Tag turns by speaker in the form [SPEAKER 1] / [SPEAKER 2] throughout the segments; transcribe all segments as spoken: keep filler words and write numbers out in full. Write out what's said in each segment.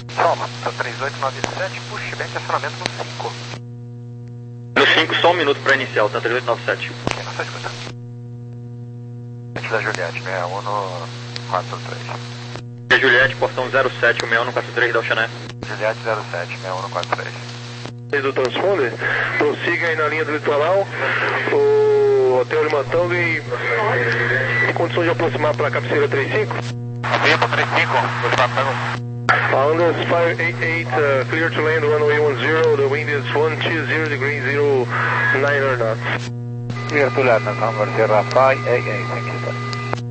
[SPEAKER 1] Salva, três oito nove sete, puxe bem estacionamento no cinco.
[SPEAKER 2] No cinco, só um minuto para inicial, tá? três oito nove sete.
[SPEAKER 1] Ok, não está escutando. Antes da Juliette, sessenta e um no quatro três.
[SPEAKER 2] É Juliette, portão zero sete, sessenta e um no quatro três da Oceané.
[SPEAKER 1] Juliette zero sete, sessenta e um no quatro três.
[SPEAKER 3] Do transponder, prossiga aí na linha do litoral, o hotel de Matango e em condições de aproximar para a cabeceira trinta e cinco?
[SPEAKER 1] Abrindo trinta e cinco, do Matango.
[SPEAKER 3] Ondas cinco oito oito, uh, clear to land runway one zero, the wind is one two zero degrees zero nine knots.
[SPEAKER 1] Clear to land, number Sierra five eight eight, thank you sir.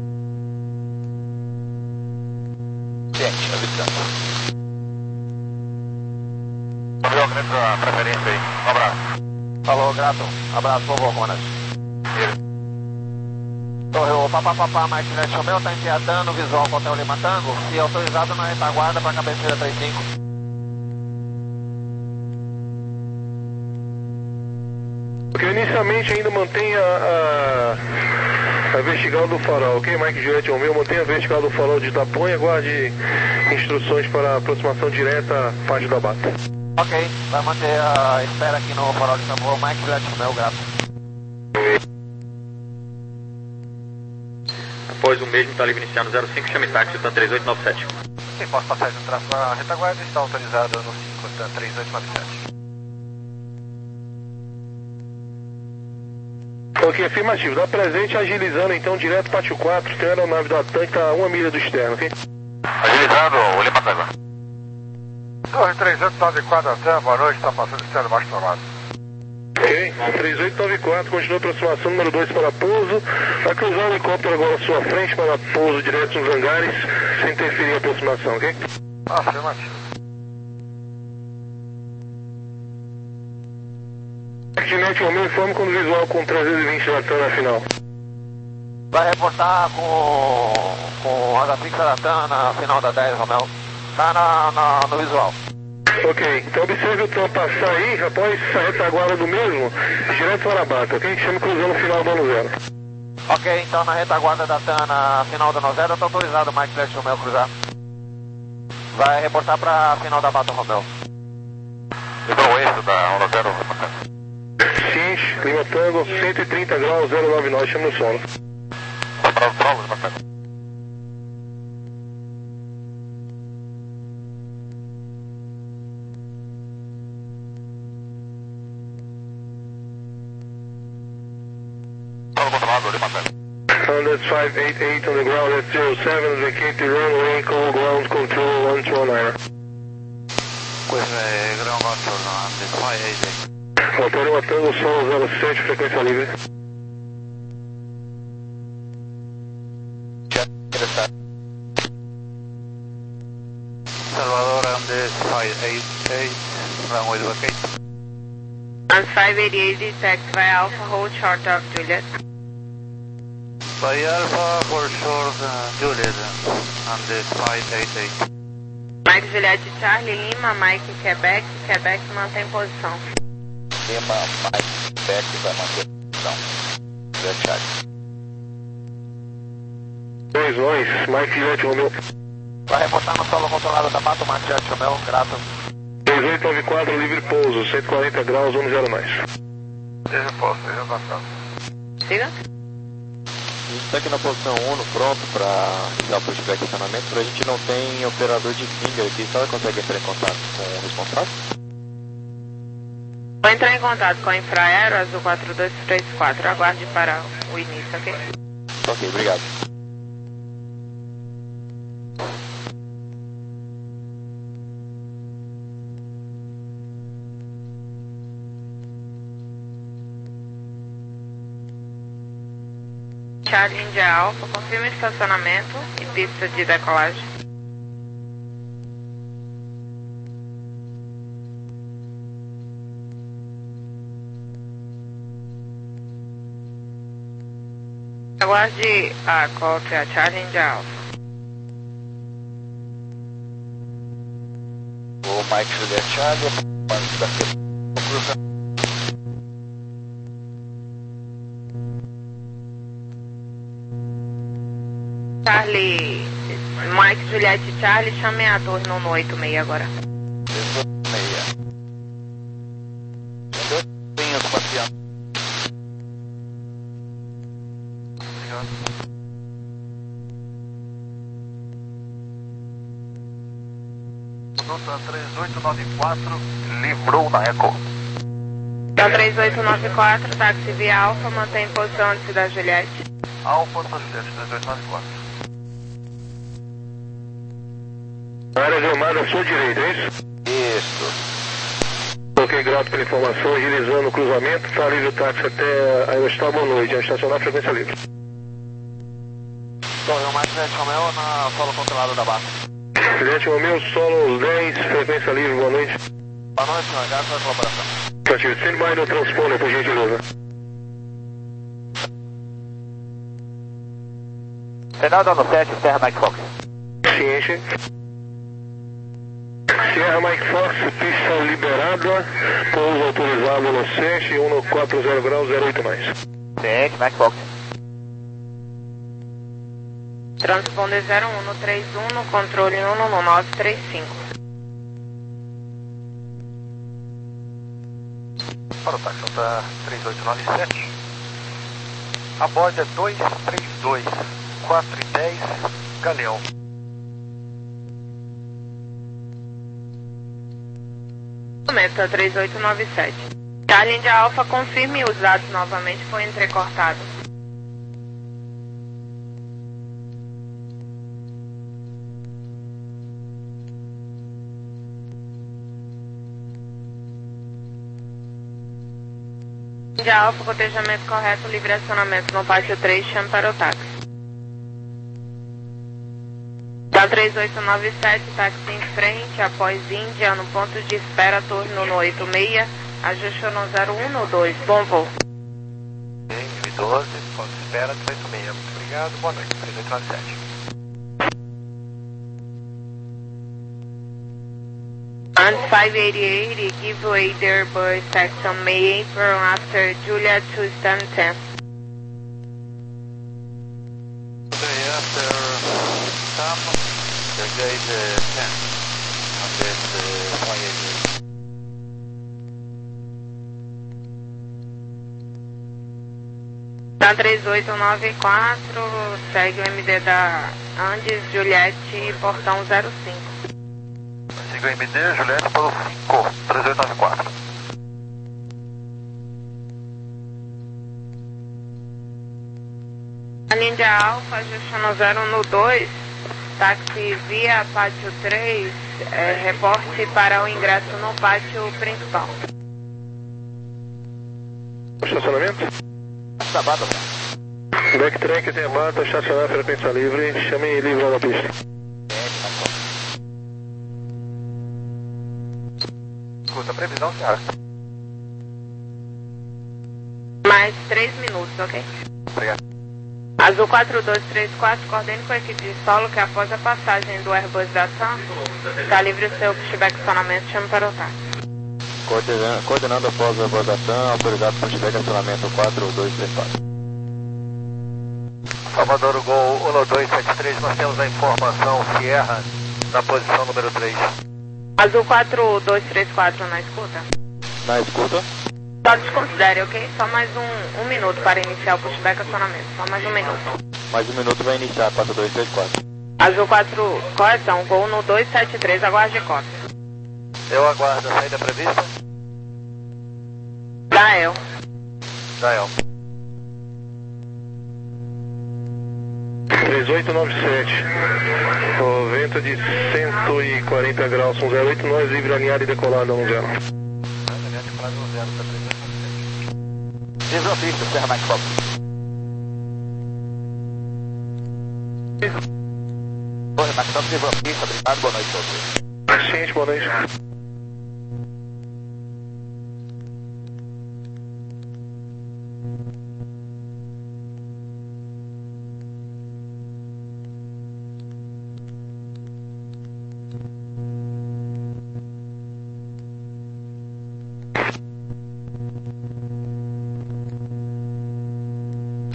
[SPEAKER 1] Gente, avisando. Valeu, Grato, a preferência aí. Um abraço. Falou, Grato. Abraço, povo Ronas. Torre, o papapá, Mike Juliette Romeo está enfiadando o visual com o Hotel Lima Tango e autorizado na retaguarda para a cabeceira trinta e cinco.
[SPEAKER 3] Ok, inicialmente ainda mantenha a, a vertical do farol, ok? Mike Juliette Romeo, mantenha a vertical do farol de Itapuã e aguarde instruções para aproximação direta à parte da bata.
[SPEAKER 1] Ok, vai manter a espera aqui no farol de Itapuã, Mike Juliette Romeo, grato.
[SPEAKER 2] Após o mesmo, está livre iniciar no zero cinco, chame táxi, TAM três oito nove sete.
[SPEAKER 1] Sim, posso passar no tráfego na retaguarda e está autorizado no cinco, TAM três oito nove sete.
[SPEAKER 3] Ok, afirmativo. Dá presente agilizando então direto pátio quatro, tem a aeronave da TAM que está a uma milha do externo, ok?
[SPEAKER 1] Agilizando, o Lima Tango. Torre três oito nove quatro, TAM, boa noite, está passando externo baixo tomado.
[SPEAKER 3] Ok, três oito nove quatro, continua a aproximação número dois para pouso. Vai cruzar o helicóptero agora à sua frente para pouso direto nos hangares, sem interferir a aproximação, ok?
[SPEAKER 1] Afirmativo.
[SPEAKER 3] Activamente, o meu informe quando visual com trezentos e vinte da TAM na final.
[SPEAKER 1] Vai reportar com, com o roda fixa da TAM na final da dez, Romeu. Tá na, na, no visual.
[SPEAKER 3] Ok, então observe o TAM passar aí, após a retaguarda do mesmo, direto para a bata, ok? Chama cruzando o final do ano zero.
[SPEAKER 1] Ok, então na retaguarda da TAM na final do ano zero, está autorizado o Mike Juliette Romeo cruzar. Vai reportar para a final da bata, Romeu. Livrou esse da ano zero,
[SPEAKER 3] Ciente, Lima Tango, cento e trinta graus, zero nove nove, chama no sono.
[SPEAKER 1] Para os provas, Lima Tango.
[SPEAKER 3] Ondas cinco oito oito on the ground at zero seven, vacate the runway, call ground control one two nine.
[SPEAKER 1] Questo è ground control, Ondas cinco oito oito.
[SPEAKER 3] Hotel Lima Tango, solo zero sete, frequência livre.
[SPEAKER 1] Salvador, Ondas cinco oito oito, runway vacate.
[SPEAKER 4] On five eighty-eight, detect by Alpha, hold short of Juliet.
[SPEAKER 1] By Alpha for short, uh, Juliet, Ondas cinco oito oito.
[SPEAKER 4] Mike Juliet Charlie, Lima, Mike Quebec, Quebec mantém posição.
[SPEAKER 1] Lima, Mike, Quebec vai manter posição. Juliet Charlie.
[SPEAKER 3] Dois nós, Mike Juliette Romeo.
[SPEAKER 1] Vai reportar no solo controlado da Bata, Mike Juliette Romeo, grato.
[SPEAKER 3] três oito nove quatro, livre pouso, cento e quarenta graus, um zero mais.
[SPEAKER 1] Deixa posto, deixa passar.
[SPEAKER 4] Siga.
[SPEAKER 5] A gente está aqui na posição um, pronto para dar o pushback de acionamento, a gente não tem operador de finger aqui, só consegue entrar em contato com o responsável?
[SPEAKER 4] Vou entrar em contato com a Infraero, Azul quatro dois três quatro, aguarde para o início, ok?
[SPEAKER 5] Ok, obrigado.
[SPEAKER 4] Charlie India Alpha, confirma estacionamento e pista de decolagem. Aguarde a call to a Charlie India Alpha.
[SPEAKER 1] O Mike Juliette Charlie, antes da conclusão.
[SPEAKER 4] Charlie, Mike Juliette Charlie, chamem a torre no oito seis agora.
[SPEAKER 1] seis. Tem os passeando. Conduta três oito nove quatro, livrou na Eco.
[SPEAKER 4] Então três oito nove quatro, táxi via Alfa, mantém posição antes da Juliette.
[SPEAKER 1] Alfa, Juliette, três oito nove quatro.
[SPEAKER 3] Área gramada à sua direita, é isso?
[SPEAKER 1] Isso.
[SPEAKER 3] Ok, grato pela informação, agilizando o cruzamento, está livre o táxi até a Aerostar, boa noite, a estacionar frequência livre.
[SPEAKER 1] Torre mais Juliette Romeo na solo controlado da base.
[SPEAKER 3] Juliette Romeo, solo dez, frequência livre, boa noite.
[SPEAKER 1] Boa noite, senhor. Graças pela colaboração.
[SPEAKER 3] Positivo, stand by no transponder, por gentileza.
[SPEAKER 1] Fernando no sete, Serra Mike Fox.
[SPEAKER 3] Ciente. Sierra Mike Fox, pista liberada, pouso autorizado no sete, um no quatro zero graus, zero oito mais.
[SPEAKER 1] Ciente, Mike Fox.
[SPEAKER 4] Transponder zero um no três um, no controle um no nove três cinco.
[SPEAKER 1] Para o táxi da três oito nove sete. A bordo é dois três dois, quatro e dez, Galeão.
[SPEAKER 4] Meta três oito nove sete. Charlie de Alfa, confirme os dados novamente, foi entrecortado. De Alfa, cotejamento correto, livre acionamento no pátio três, chame para o táxi. Da três oito nove sete, táxi em frente, após Índia, no ponto de espera, torre no oito seis, ajuste no zero um no dois, bom voo.
[SPEAKER 1] doze, ponto de espera, três oito seis, muito obrigado, boa noite, três oito nove sete.
[SPEAKER 4] On five eighty-eight, give way their bird section May April after Julia to stand ten.
[SPEAKER 1] After some, the gate ten, on this five eighty-eight.
[SPEAKER 4] Na três oito nove quatro, segue o M D da Andes, Juliette, portão zero cinco.
[SPEAKER 1] Siga o M D, Juliette, para o cinco, três oito nove quatro.
[SPEAKER 4] A linha Alfa, ajuste no zero no dois, táxi via pátio três, é, reporte para o ingresso no pátio principal.
[SPEAKER 3] Estacionamento?
[SPEAKER 1] Sabata.
[SPEAKER 3] Backtrack tem a bata, estacionar frequência livre, chame livre da pista.
[SPEAKER 1] Escuta, previsão, senhora.
[SPEAKER 4] Mais três minutos, ok?
[SPEAKER 1] Obrigado.
[SPEAKER 4] Azul quatro dois três quatro, coordene com a equipe de solo que após a passagem do Airbus da TAM, está livre o seu pushback acionamento, chame para o táxi.
[SPEAKER 5] Coordenando, coordenando após a abordação, autorizado pushback acionamento quatro dois três quatro.
[SPEAKER 1] Salvador Gol um dois sete três, nós temos a informação Sierra na posição número três.
[SPEAKER 4] Azul quatro dois três quatro na escuta.
[SPEAKER 5] Na escuta?
[SPEAKER 4] Só desconsidere, ok? Só mais um, um minuto para iniciar o pushback acionamento. Só mais um minuto.
[SPEAKER 5] Mais um minuto vai iniciar, quatro dois três quatro.
[SPEAKER 4] Azul quatro, correção, voo no dois sete três, aguarde cota.
[SPEAKER 1] Eu aguardo a saída prevista.
[SPEAKER 4] Dael.
[SPEAKER 1] Dael.
[SPEAKER 3] três oito nove sete, o vento de cento e quarenta graus, um zero oito, nós livre alinhado e decolado a um zero.
[SPEAKER 1] Livre pista, Serra Mike Fox. Torre Mike Fox, livre pista, obrigado, boa noite a todos.
[SPEAKER 3] Ciente, boa noite.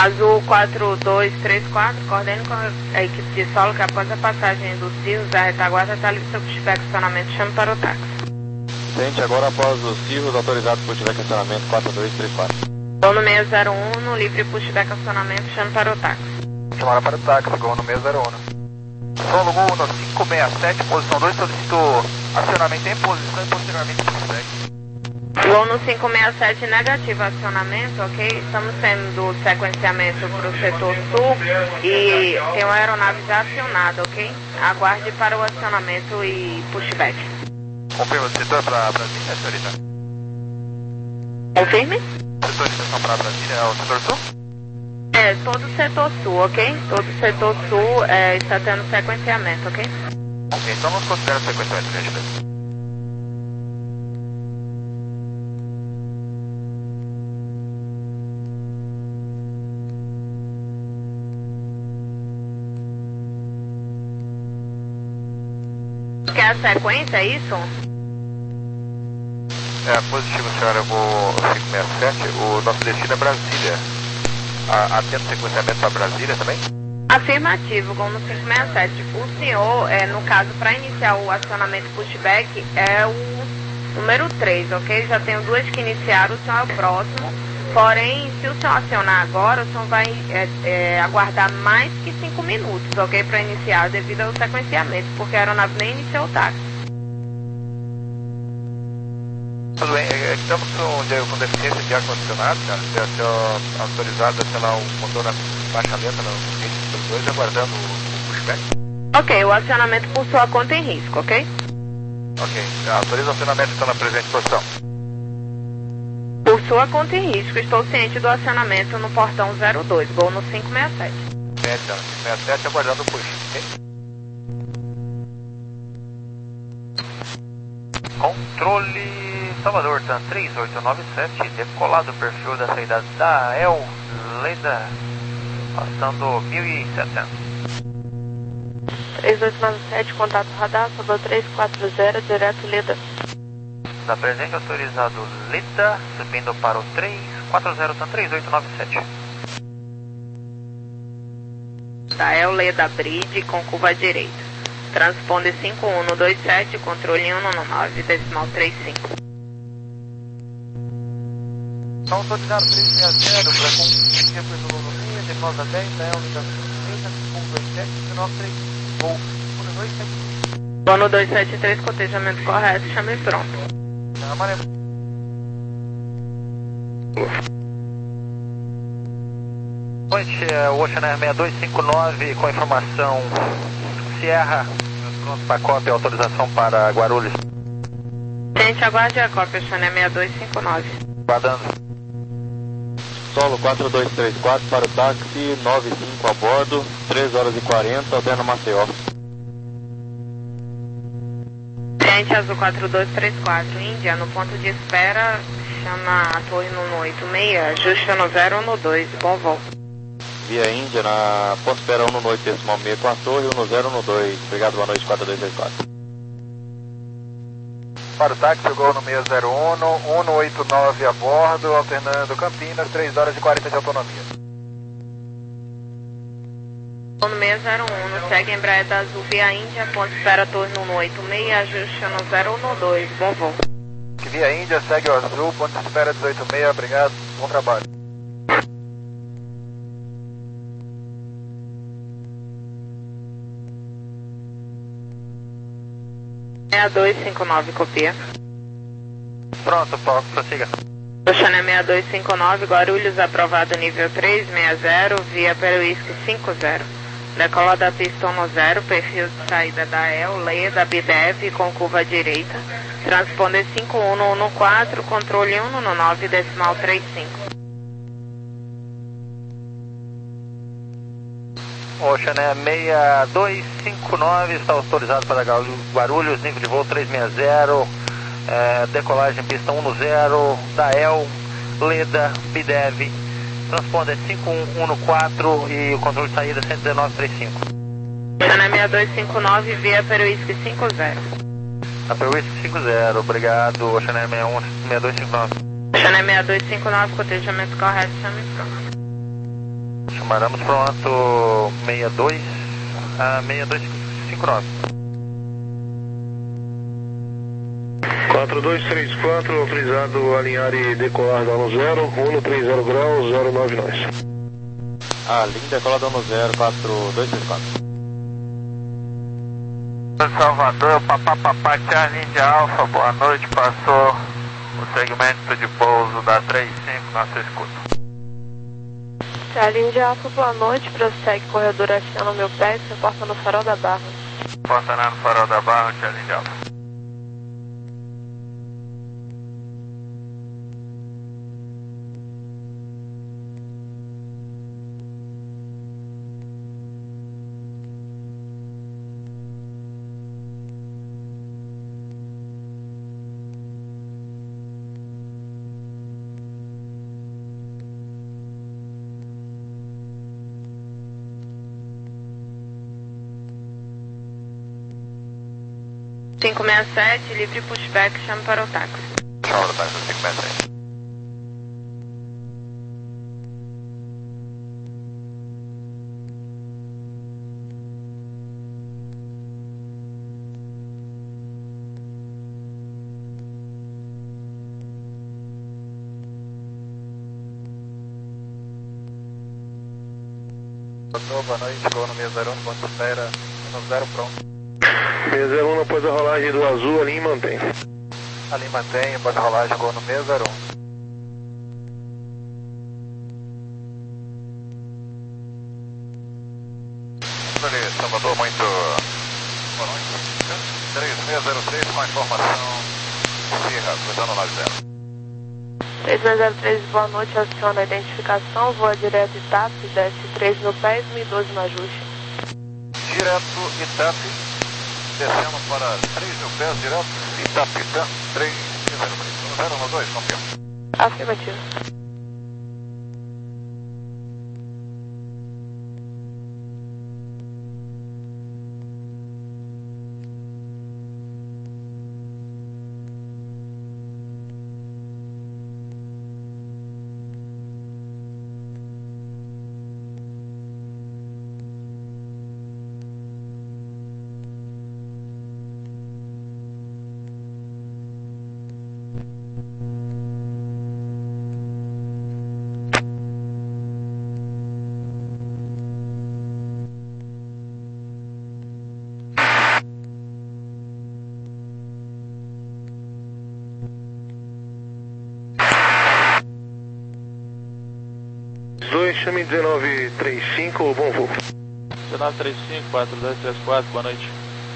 [SPEAKER 4] Azul quatro dois três quatro, coordene com a equipe de solo que após a passagem dos cirros, a retaguarda está livre para pushback estacionamento, chame para o táxi.
[SPEAKER 5] Gente, agora após os cirros autorizados por pushback estacionamento quatro dois três quatro.
[SPEAKER 4] Gol no seis zero um, no livre pushback estacionamento, chame para o táxi.
[SPEAKER 1] Chamada para o táxi, gol no seis zero um. Solo Gol no cinco seis sete, posição dois, solicitou acionamento em posição e posteriormente pushback.
[SPEAKER 4] Gol no cinco seis sete, negativo acionamento, ok? Estamos tendo sequenciamento para o setor sul e tem uma aeronave já acionada, ok? Aguarde para o acionamento e pushback.
[SPEAKER 1] Confirma o setor para Brasília, senhorita?
[SPEAKER 4] Confirme?
[SPEAKER 1] Setor de estação para Brasília é o setor sul?
[SPEAKER 4] É, todo o setor sul, ok? Todo o setor sul é, está tendo sequenciamento, ok?
[SPEAKER 1] Ok, então vamos considerar o sequenciamento, gente.
[SPEAKER 4] Quer a sequência, é isso?
[SPEAKER 1] É, positivo, senhora, eu vou cinco seis sete, o nosso destino é Brasília. A, atento sequenciamento para Brasília também?
[SPEAKER 4] Afirmativo, gol no cinco seis sete. O senhor, é, no caso, para iniciar o acionamento pushback, é o número três, ok? Já tenho duas que iniciaram, o senhor é o próximo. Porém, se o senhor acionar agora, o senhor vai é, é, aguardar mais que cinco minutos, ok? Para iniciar, devido ao sequenciamento, porque a aeronave nem iniciou o táxi.
[SPEAKER 1] Tudo bem, estamos com, com deficiência de ar-condicionado, cara. Se é autorizado a acionar o motor na baixa lenta no gate dois, aguardando o, o pushback.
[SPEAKER 4] Ok, o acionamento por sua conta em risco, ok?
[SPEAKER 1] Ok, autoriza o acionamento então na presente posição.
[SPEAKER 4] Por sua conta em risco, estou ciente do acionamento no portão zero dois, gol no cinco seis sete.
[SPEAKER 1] sete, cinco seis sete, aguardando o push, ok? Controle Salvador, TAM três oito nove sete, decolado o perfil da saída da El Leda, passando mil e setecentos.
[SPEAKER 4] três oito nove sete, contato radar, Salvador três quatro zero, direto Leda.
[SPEAKER 1] Da presente autorizado Leda, subindo para o três quatro zero, TAM três oito nove sete.
[SPEAKER 4] Da El Leda Bridge com curva direita. Transponder cinco um dois sete, controle um nove, decimal trinta e cinco.
[SPEAKER 1] Então, autorizado três seis zero, para com repouso no meio, decimal da dez, da El Leda trinta, um dois sete, dezenove três, voo um dois sete.
[SPEAKER 4] Bono dois sete três, cotejamento correto, chame pronto.
[SPEAKER 1] Amarelo. Boa noite, é o Ocean Air seis dois cinco nove com informação Sierra, pronto para cópia e autorização para Guarulhos.
[SPEAKER 4] Gente, aguarde a cópia, Ocean Air seis dois cinco nove.
[SPEAKER 1] Guardando.
[SPEAKER 5] Solo quatro dois três quatro para o táxi, nove cinco a bordo, três horas e quarenta, Alberno Maceió.
[SPEAKER 4] Gente, Azul quatro dois três quatro, Índia, no ponto de espera, chama a torre no oito seis, ajuste no zero no dois, bom voo.
[SPEAKER 5] Via Índia, na ponto espera um no noite, decimal meia com a torre, um no zero no dois. Obrigado, boa noite, quatro dois três quatro.
[SPEAKER 1] Para o táxi, gol no seis zero um, um no oito nove a bordo, alternando Campinas, três horas e quarenta de autonomia.
[SPEAKER 4] No seis zero um, segue Embraer da Azul via Índia, ponto espera torre no oito seis, ajuste no zero no dois, bom voo.
[SPEAKER 1] Via Índia, segue o Azul, ponto espera dezoito seis, obrigado, bom trabalho.
[SPEAKER 4] seis dois cinco nove, copia.
[SPEAKER 1] Pronto, Paulo, prossiga.
[SPEAKER 4] Ocean seis dois cinco nove, Guarulhos aprovado nível três seis zero, via Peruísque cinco zero. Decola da pista no zero, perfil de saída da El, leia da B D F com curva direita. Transponder cinco um um quatro, controle um no nove, decimal trinta e cinco.
[SPEAKER 1] Ocean seis dois cinco nove, está autorizado para Guarulhos, nível de voo três seis zero, é, decolagem pista um no zero, da El, Leda, B D F, transponder cinco um um quatro e o controle de saída cento e dezenove trinta e cinco.
[SPEAKER 4] Ocean seis dois cinco nove, via Peruísque cinco zero.
[SPEAKER 1] A Peruísque cinco zero, obrigado, Ocean seis dois cinco nove.
[SPEAKER 4] Ocean seis dois cinco nove, cotejamento correto, chame pronto.
[SPEAKER 1] Mandamos para o alto sessenta e dois, a sessenta e dois cinco nove.
[SPEAKER 3] quatro dois três quatro, autorizado a alinhar e decolar dano zero, um três zero graus, zero nove nós.
[SPEAKER 5] Ah, linha decola dano zero, quatro dois três quatro.
[SPEAKER 1] Salvador, papapá, Charlie de Alfa, boa noite, passou o segmento de pouso da trinta e cinco, nossa escuta.
[SPEAKER 4] Charlie de Alfa, boa noite, prossegue corredor F no meu pé, reporta no farol da Barra.
[SPEAKER 1] Porta no farol da Barra, Charlie de Alfa.
[SPEAKER 4] cinco seis sete, livre pushback, chame para o táxi.
[SPEAKER 1] Chama para o táxi, cinco seis sete. Boa noite, chegou no meia zero um, ponto espera, no zero pronto.
[SPEAKER 3] seis zero um após a rolagem do azul, ali mantém.
[SPEAKER 1] Ali mantém, após a rolagem, chegou no meia zero um. Ali, Salvador, muito boa noite. três seis zero três com a informação Sierra, cruzando nove zero.
[SPEAKER 4] três seis zero três, boa noite, aciona a identificação, voa direto e TAP, desce três mil pés, mil e doze no ajuste.
[SPEAKER 1] Direto e TAP, descendo para três mil pés, direto e TAP, três zero um dois, confirma.
[SPEAKER 4] Afirmativo.
[SPEAKER 3] dois, chame dezenove trinta e cinco, bom voo.
[SPEAKER 5] dezenove trinta e cinco, quatro dois três quatro, boa noite.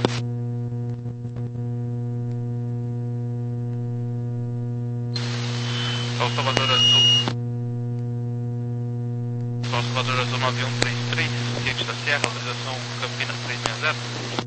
[SPEAKER 1] Sol Salvador Azul. Sol Salvador Azul nove um três três, ciente da Serra, autorização Campinas trezentos e sessenta.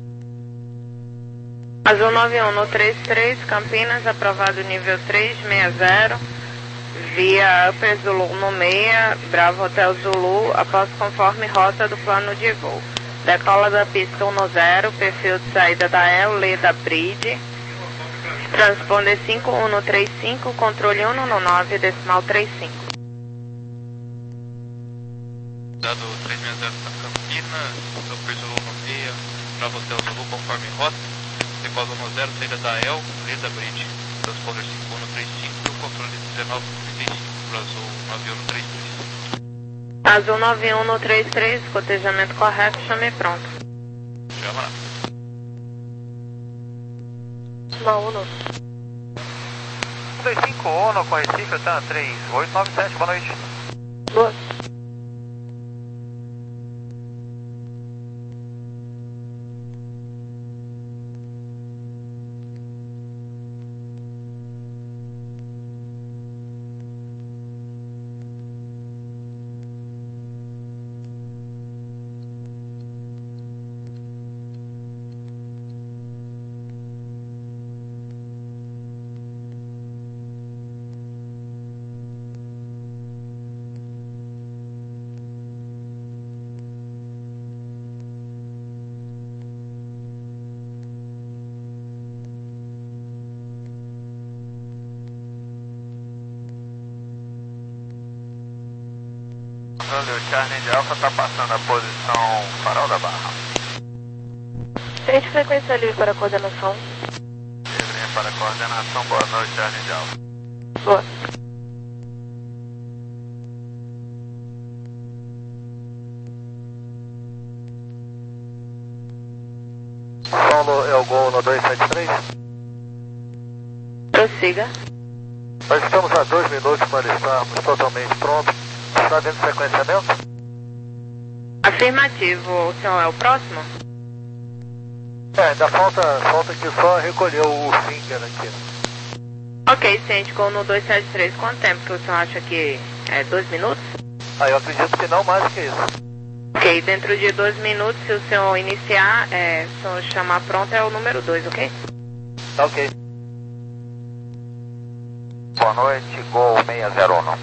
[SPEAKER 4] Azul nove um no trinta e três, Campinas, aprovado nível trezentos e sessenta, via Upper Zulu no meia, Bravo Hotel Zulu, após conforme rota do plano de voo. Decola da pista um zero, perfil de saída da El, Leda Bridge, transponder cinco um três cinco, controle um nove, decimal trinta e cinco.
[SPEAKER 1] Dado trezentos e sessenta Campinas, Upper Zulu no meia, Bravo Hotel Zulu, conforme rota. Decola um zero, saída da El, Leda Bridge, transponder cinco um três cinco, controle dezenove trinta e cinco, para Azul nove um três três.
[SPEAKER 4] Azul nove um no trinta e três, cotejamento correto, chame pronto.
[SPEAKER 1] Chama lá.
[SPEAKER 4] Mal um.
[SPEAKER 1] dois cinco um com Recife, tá? três oito nove sete, boa noite.
[SPEAKER 4] Boa.
[SPEAKER 1] Controle, o Charlie de Alfa está passando a posição Farol da Barra.
[SPEAKER 4] Sente frequência livre para coordenação.
[SPEAKER 1] Livre para coordenação, boa noite, Charlie de Alfa.
[SPEAKER 4] Boa.
[SPEAKER 3] Paulo, é o Gol no dois sete três.
[SPEAKER 4] Prossiga.
[SPEAKER 3] Nós estamos a dois minutos para estarmos totalmente prontos. Está dentro do sequenciamento?
[SPEAKER 4] Afirmativo. O senhor é o próximo?
[SPEAKER 3] É, ainda falta, falta que só recolher o finger aqui.
[SPEAKER 4] Ok, ciente, com no dois sete três. Quanto tempo que o senhor acha que é? Dois minutos?
[SPEAKER 3] Ah, eu acredito que não mais que isso.
[SPEAKER 4] Ok, dentro de dois minutos, se o senhor iniciar, é, se o senhor chamar pronto, é o número dois, ok?
[SPEAKER 3] Tá ok.
[SPEAKER 1] Boa noite, Gol seis zero um.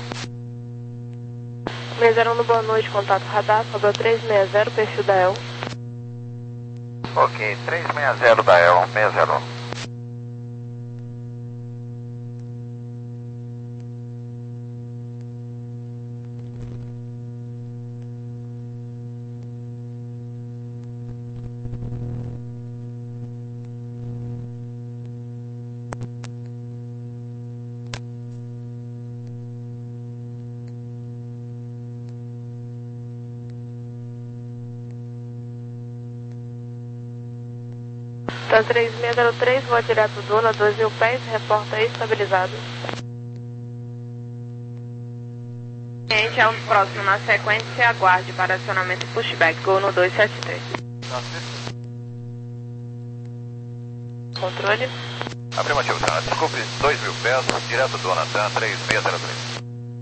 [SPEAKER 4] seis zero um, boa noite, contato radar, sobrou três seis zero, perfil da E L.
[SPEAKER 1] Ok, três seis zero da E L, seis zero um.
[SPEAKER 4] Tá três seis zero três, voa direto do Duna, dois mil pés, reporta estabilizado. Gente, é o próximo na sequência, aguarde para acionamento pushback, Gol no dois sete três. Controle.
[SPEAKER 1] Afirmativo, senhora. Desculpe, dois mil pés, direto do Natan, três seis zero três.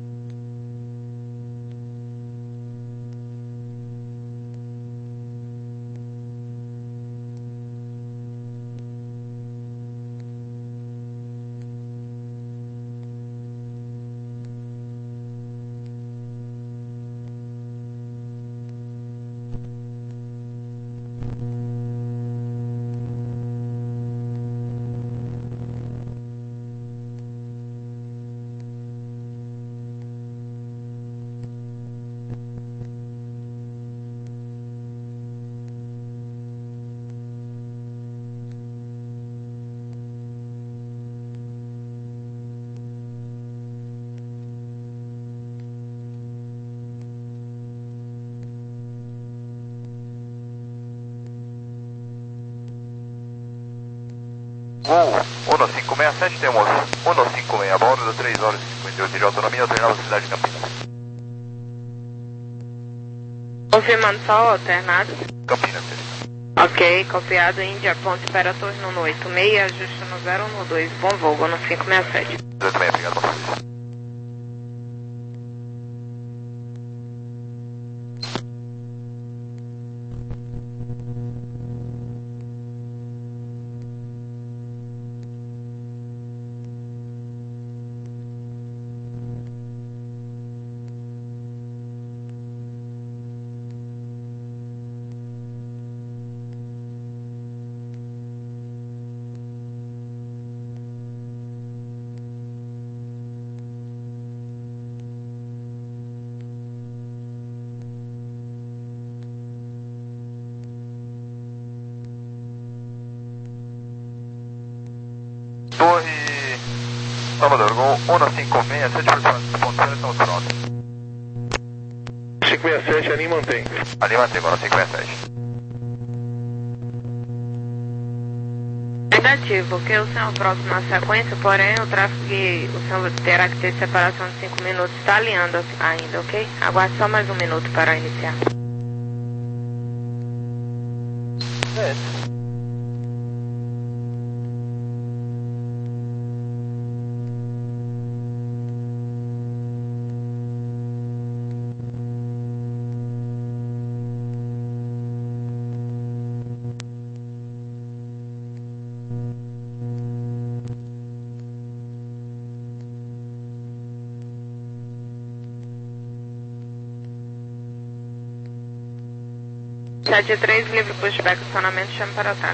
[SPEAKER 1] Gol um cinco seis sete, temos um cinco seis a bordo de três horas e cinquenta e oito de autonomia, alternada cidade de Campinas.
[SPEAKER 4] Confirmando só, alternado.
[SPEAKER 1] Campinas, querida.
[SPEAKER 4] Ok, copiado, Índia, ponto, espera torno no oito seis, ajuste no zero um dois, bom voo, Gol no cinco seis sete.
[SPEAKER 1] dezoito seis, obrigado, bom serviço. Torre Salvador, Gol um cinco seis sete, ponto estamos prontos.
[SPEAKER 3] cinco seis sete, ali mantém.
[SPEAKER 1] Ali mantém, Gol cinco seis sete.
[SPEAKER 4] Negativo, que o senhor é o próximo na sequência, porém o tráfego que o senhor terá que ter separação de cinco minutos está alinhando ainda, ok? Aguarde só mais um minuto para iniciar.
[SPEAKER 3] É.
[SPEAKER 4] sete três, livre pushback, acionamento, chame para ataque.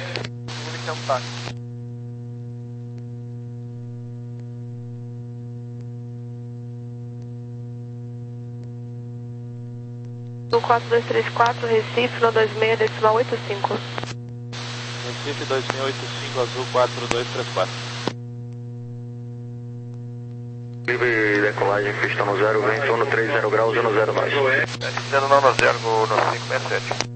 [SPEAKER 6] quatro dois três quatro, Recife, no dois seis, decimal oito cinco.
[SPEAKER 5] Recife dois seis oito cinco, Azul quatro dois três quatro.
[SPEAKER 3] Livre decolagem, pista no zero, vento no três zero graus e no zero nós.
[SPEAKER 1] Descendo no zero no cinco seis sete.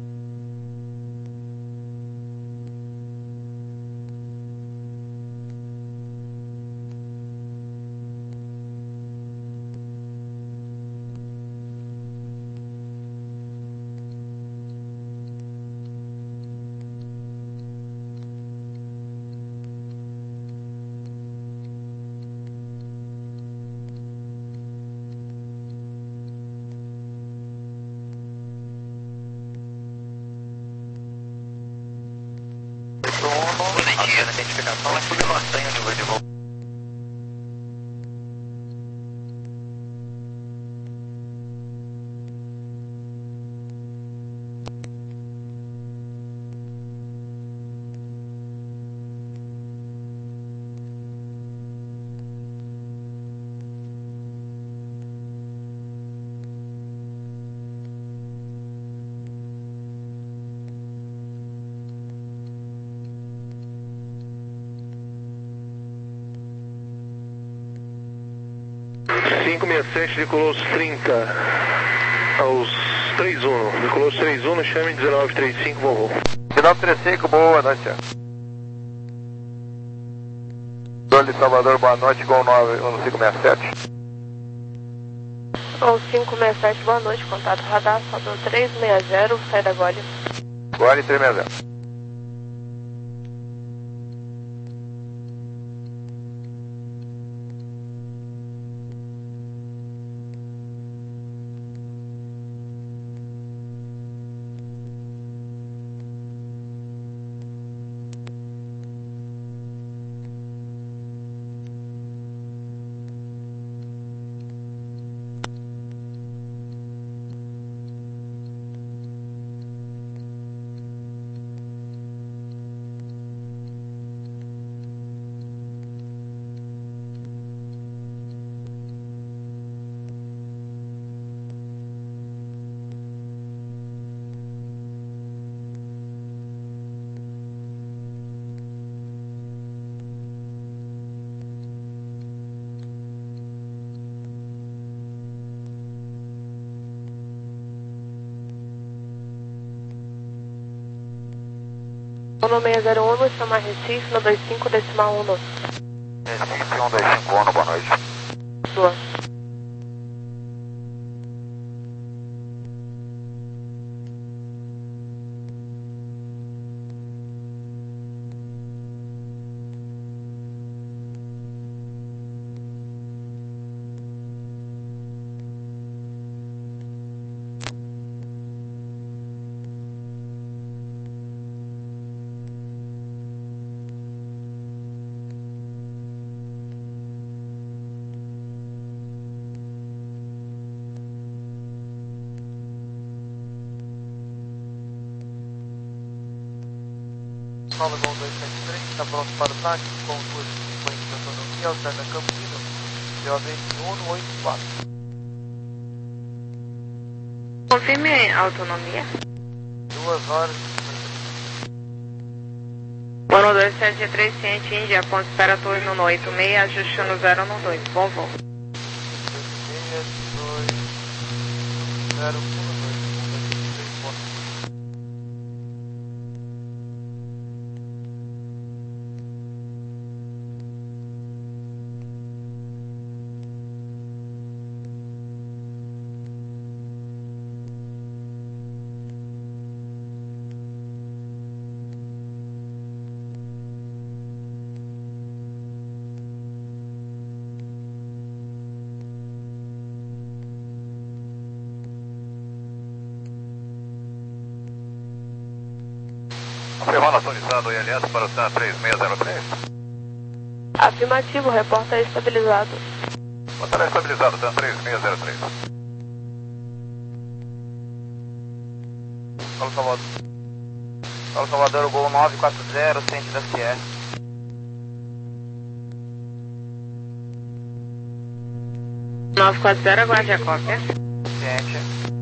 [SPEAKER 2] Positivo, a identificação é subnortenha de de voo.
[SPEAKER 3] cinco seis sete, decolou os trinta aos três um, decolou os três um, chame dezenove trinta e cinco, vovô.
[SPEAKER 1] dezenove trinta e cinco, boa noite. Dole Salvador, boa noite, Gol nove um cinco seis sete.
[SPEAKER 6] Gol cinco seis sete, boa noite, contato radar, Salvador três seis zero, sai da Gole.
[SPEAKER 1] Gole três seis zero.
[SPEAKER 6] No seis zero um, chama Recife, no dois cinco, decimal um.
[SPEAKER 1] Recife um dois cinco um, boa noite.
[SPEAKER 6] Boa.
[SPEAKER 7] Nova Gol dois sete três, está pronto para o táxi, com duas frequências de autonomia, alterna Campino, D O vinte e um no oito quatro.
[SPEAKER 4] Confirme a autonomia.
[SPEAKER 7] duas horas e
[SPEAKER 4] Bono dois sete três, ciente Índia, ponto espera torre no oito seis, ajuste no zero no dois, bom voo.
[SPEAKER 7] cinquenta e dois, zero um dois,
[SPEAKER 1] Ferrona atualizado o I L S para o T A N três seis zero três.
[SPEAKER 6] Afirmativo, reporta estabilizado.
[SPEAKER 1] Batalha estabilizado, T A N três seis zero três.
[SPEAKER 7] Paulo Salvador. Paulo Salvador, Gol nove quatro zero, centro da C R.
[SPEAKER 4] nove quatro zero, aguarde a cópia.
[SPEAKER 7] Ciente.